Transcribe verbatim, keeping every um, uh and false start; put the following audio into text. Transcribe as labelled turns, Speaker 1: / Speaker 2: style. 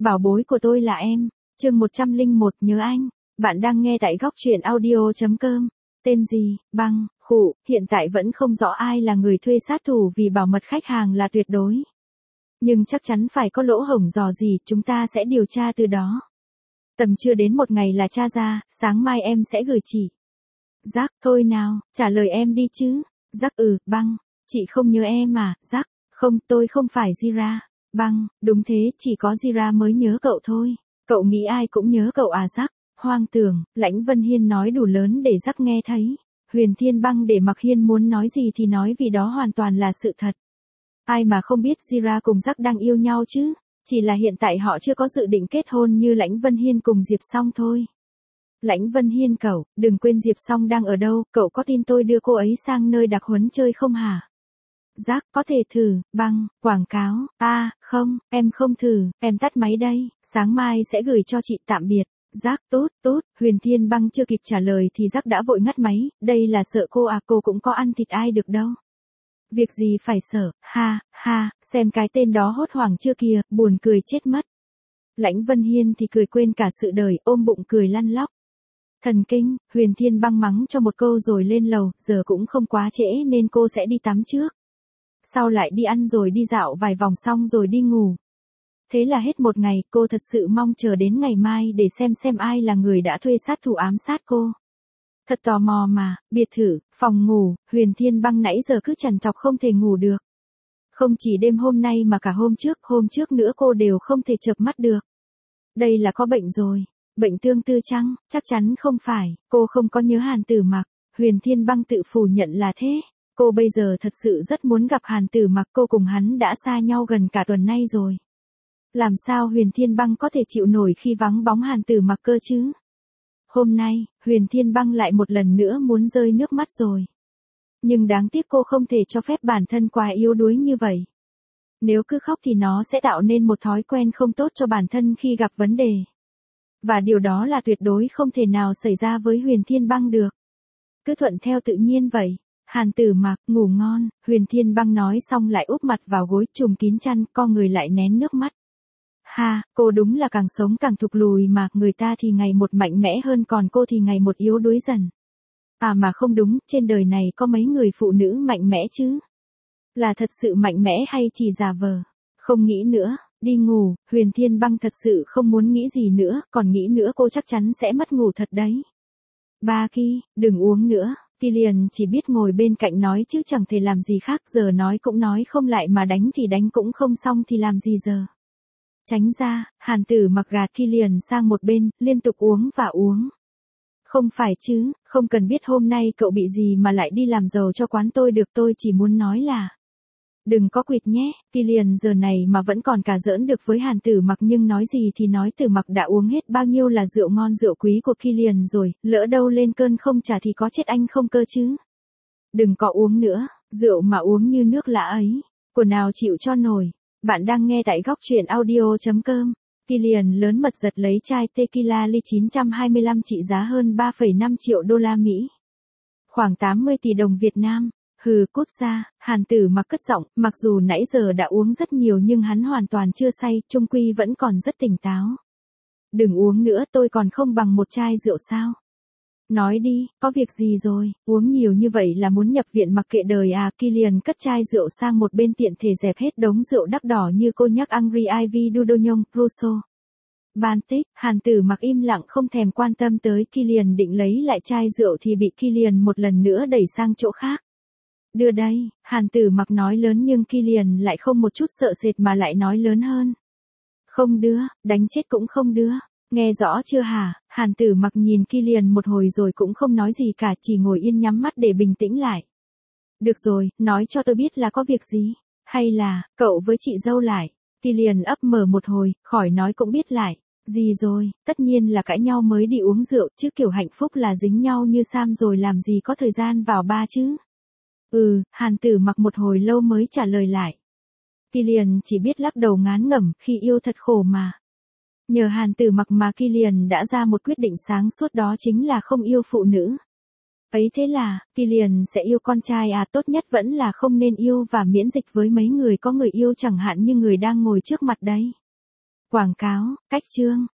Speaker 1: Bảo bối của tôi là em. Chương một trăm lẻ một nhớ anh. Bạn đang nghe tại góc truyện audio chấm com. Tên gì? Băng, khụ, hiện tại vẫn không rõ ai là người thuê sát thủ vì bảo mật khách hàng là tuyệt đối. Nhưng chắc chắn phải có lỗ hổng dò gì, chúng ta sẽ điều tra từ đó. Tầm chưa đến một ngày là tra ra, sáng mai em sẽ gửi chị. Jack, thôi nào, trả lời em đi chứ. Jack, ừ, Băng, chị không nhớ em à? Jack, không, tôi không phải Jira. Băng, đúng thế, chỉ có Jira mới nhớ cậu thôi. Cậu nghĩ ai cũng nhớ cậu à? Jack, hoang tưởng. Lãnh Vân Hiên nói đủ lớn để Jack nghe thấy. Huyền Thiên Băng để mặc Hiên muốn nói gì thì nói vì đó hoàn toàn là sự thật. Ai mà không biết Jira cùng Jack đang yêu nhau chứ, chỉ là hiện tại họ chưa có dự định kết hôn như Lãnh Vân Hiên cùng Diệp Song thôi. Lãnh Vân Hiên cậu, đừng quên Diệp Song đang ở đâu, cậu có tin tôi đưa cô ấy sang nơi đặc huấn chơi không hả? Jack, có thể thử. Băng, quảng cáo, a à, không, em không thử, em tắt máy đây, sáng mai sẽ gửi cho chị, tạm biệt. Jack, tốt, tốt, Huyền Thiên Băng chưa kịp trả lời thì Jack đã vội ngắt máy, đây là sợ cô à, cô cũng có ăn thịt ai được đâu. Việc gì phải sợ, ha, ha, xem cái tên đó hốt hoảng chưa kìa, buồn cười chết mất. Lãnh Vân Hiên thì cười quên cả sự đời, ôm bụng cười lăn lóc. Thần kinh, Huyền Thiên Băng mắng cho một câu rồi lên lầu, giờ cũng không quá trễ nên cô sẽ đi tắm trước. Sau lại đi ăn rồi đi dạo vài vòng xong rồi đi ngủ. Thế là hết một ngày, cô thật sự mong chờ đến ngày mai để xem xem ai là người đã thuê sát thủ ám sát cô. Thật tò mò mà, biệt thự, phòng ngủ, Huyền Thiên Băng nãy giờ cứ trằn trọc không thể ngủ được. Không chỉ đêm hôm nay mà cả hôm trước, hôm trước nữa cô đều không thể chợp mắt được. Đây là có bệnh rồi, bệnh tương tư chăng? Chắc chắn không phải, cô không có nhớ Hàn Tử Mặc, Huyền Thiên Băng tự phủ nhận là thế. Cô bây giờ thật sự rất muốn gặp Hàn Tử Mặc, cô cùng hắn đã xa nhau gần cả tuần nay rồi. Làm sao Huyền Thiên Băng có thể chịu nổi khi vắng bóng Hàn Tử Mặc cơ chứ? Hôm nay, Huyền Thiên Băng lại một lần nữa muốn rơi nước mắt rồi. Nhưng đáng tiếc cô không thể cho phép bản thân quá yếu đuối như vậy. Nếu cứ khóc thì nó sẽ tạo nên một thói quen không tốt cho bản thân khi gặp vấn đề. Và điều đó là tuyệt đối không thể nào xảy ra với Huyền Thiên Băng được. Cứ thuận theo tự nhiên vậy. Hàn Tử Mặc, ngủ ngon, Huyền Thiên Băng nói xong lại úp mặt vào gối trùm kín chăn, co người lại nén nước mắt. Ha, cô đúng là càng sống càng thụt lùi mà, người ta thì ngày một mạnh mẽ hơn còn cô thì ngày một yếu đuối dần. À mà không đúng, trên đời này có mấy người phụ nữ mạnh mẽ chứ? Là thật sự mạnh mẽ hay chỉ giả vờ? Không nghĩ nữa, đi ngủ, Huyền Thiên Băng thật sự không muốn nghĩ gì nữa, còn nghĩ nữa cô chắc chắn sẽ mất ngủ thật đấy. Ba Ki, đừng uống nữa. Killian chỉ biết ngồi bên cạnh nói chứ chẳng thể làm gì khác, giờ nói cũng nói không lại mà đánh thì đánh cũng không xong thì làm gì giờ. Tránh ra, Hàn Tử Mặc gạt Killian sang một bên, liên tục uống và uống. Không phải chứ, không cần biết hôm nay cậu bị gì mà lại đi làm giàu cho quán tôi được, tôi chỉ muốn nói là đừng có quỵt nhé. Killian giờ này mà vẫn còn cả giỡn được với Hàn Tử Mặc, nhưng nói gì thì nói, Tử Mặc đã uống hết bao nhiêu là rượu ngon rượu quý của Killian rồi, lỡ đâu lên cơn không trả thì có chết anh không cơ chứ. Đừng có uống nữa, rượu mà uống như nước lã ấy, của nào chịu cho nổi. Bạn đang nghe tại góc truyện audio chấm com. Killian lớn mật giật lấy chai tequila ly chín trăm hai mươi lăm trị giá hơn ba phẩy năm triệu đô la Mỹ. Khoảng tám mươi tỷ đồng Việt Nam. Hừ, cút ra. Hàn Tử Mặc cất giọng, mặc dù nãy giờ đã uống rất nhiều nhưng hắn hoàn toàn chưa say, chung quy vẫn còn rất tỉnh táo. Đừng uống nữa, tôi còn không bằng một chai rượu sao? Nói đi, có việc gì rồi, uống nhiều như vậy là muốn nhập viện mặc kệ đời à? Killian cất chai rượu sang một bên tiện thể dẹp hết đống rượu đắt đỏ như cô nhắc Angry Ivy Dudonyong, Rousseau. Baltic, Hàn Tử Mặc im lặng không thèm quan tâm tới Killian, định lấy lại chai rượu thì bị Killian một lần nữa đẩy sang chỗ khác. Đưa đây, Hàn Tử Mặc nói lớn nhưng Killian lại không một chút sợ sệt mà lại nói lớn hơn. Không đưa, đánh chết cũng không đưa. Nghe rõ chưa hả? Hàn Tử Mặc nhìn Killian một hồi rồi cũng không nói gì cả, chỉ ngồi yên nhắm mắt để bình tĩnh lại. Được rồi, nói cho tôi biết là có việc gì? Hay là, cậu với chị dâu lại? Killian ấp mở một hồi, khỏi nói cũng biết lại. Gì rồi, tất nhiên là cãi nhau mới đi uống rượu, chứ kiểu hạnh phúc là dính nhau như Sam rồi làm gì có thời gian vào ba chứ? Ừ, Hàn Tử Mặc một hồi lâu mới trả lời lại. Killian chỉ biết lắc đầu ngán ngẩm, khi yêu thật khổ mà. Nhờ Hàn Tử Mặc mà Killian đã ra một quyết định sáng suốt, đó chính là không yêu phụ nữ. Ấy thế là, Killian sẽ yêu con trai à? Tốt nhất vẫn là không nên yêu và miễn dịch với mấy người có người yêu, chẳng hạn như người đang ngồi trước mặt đấy. Quảng cáo, cách chương.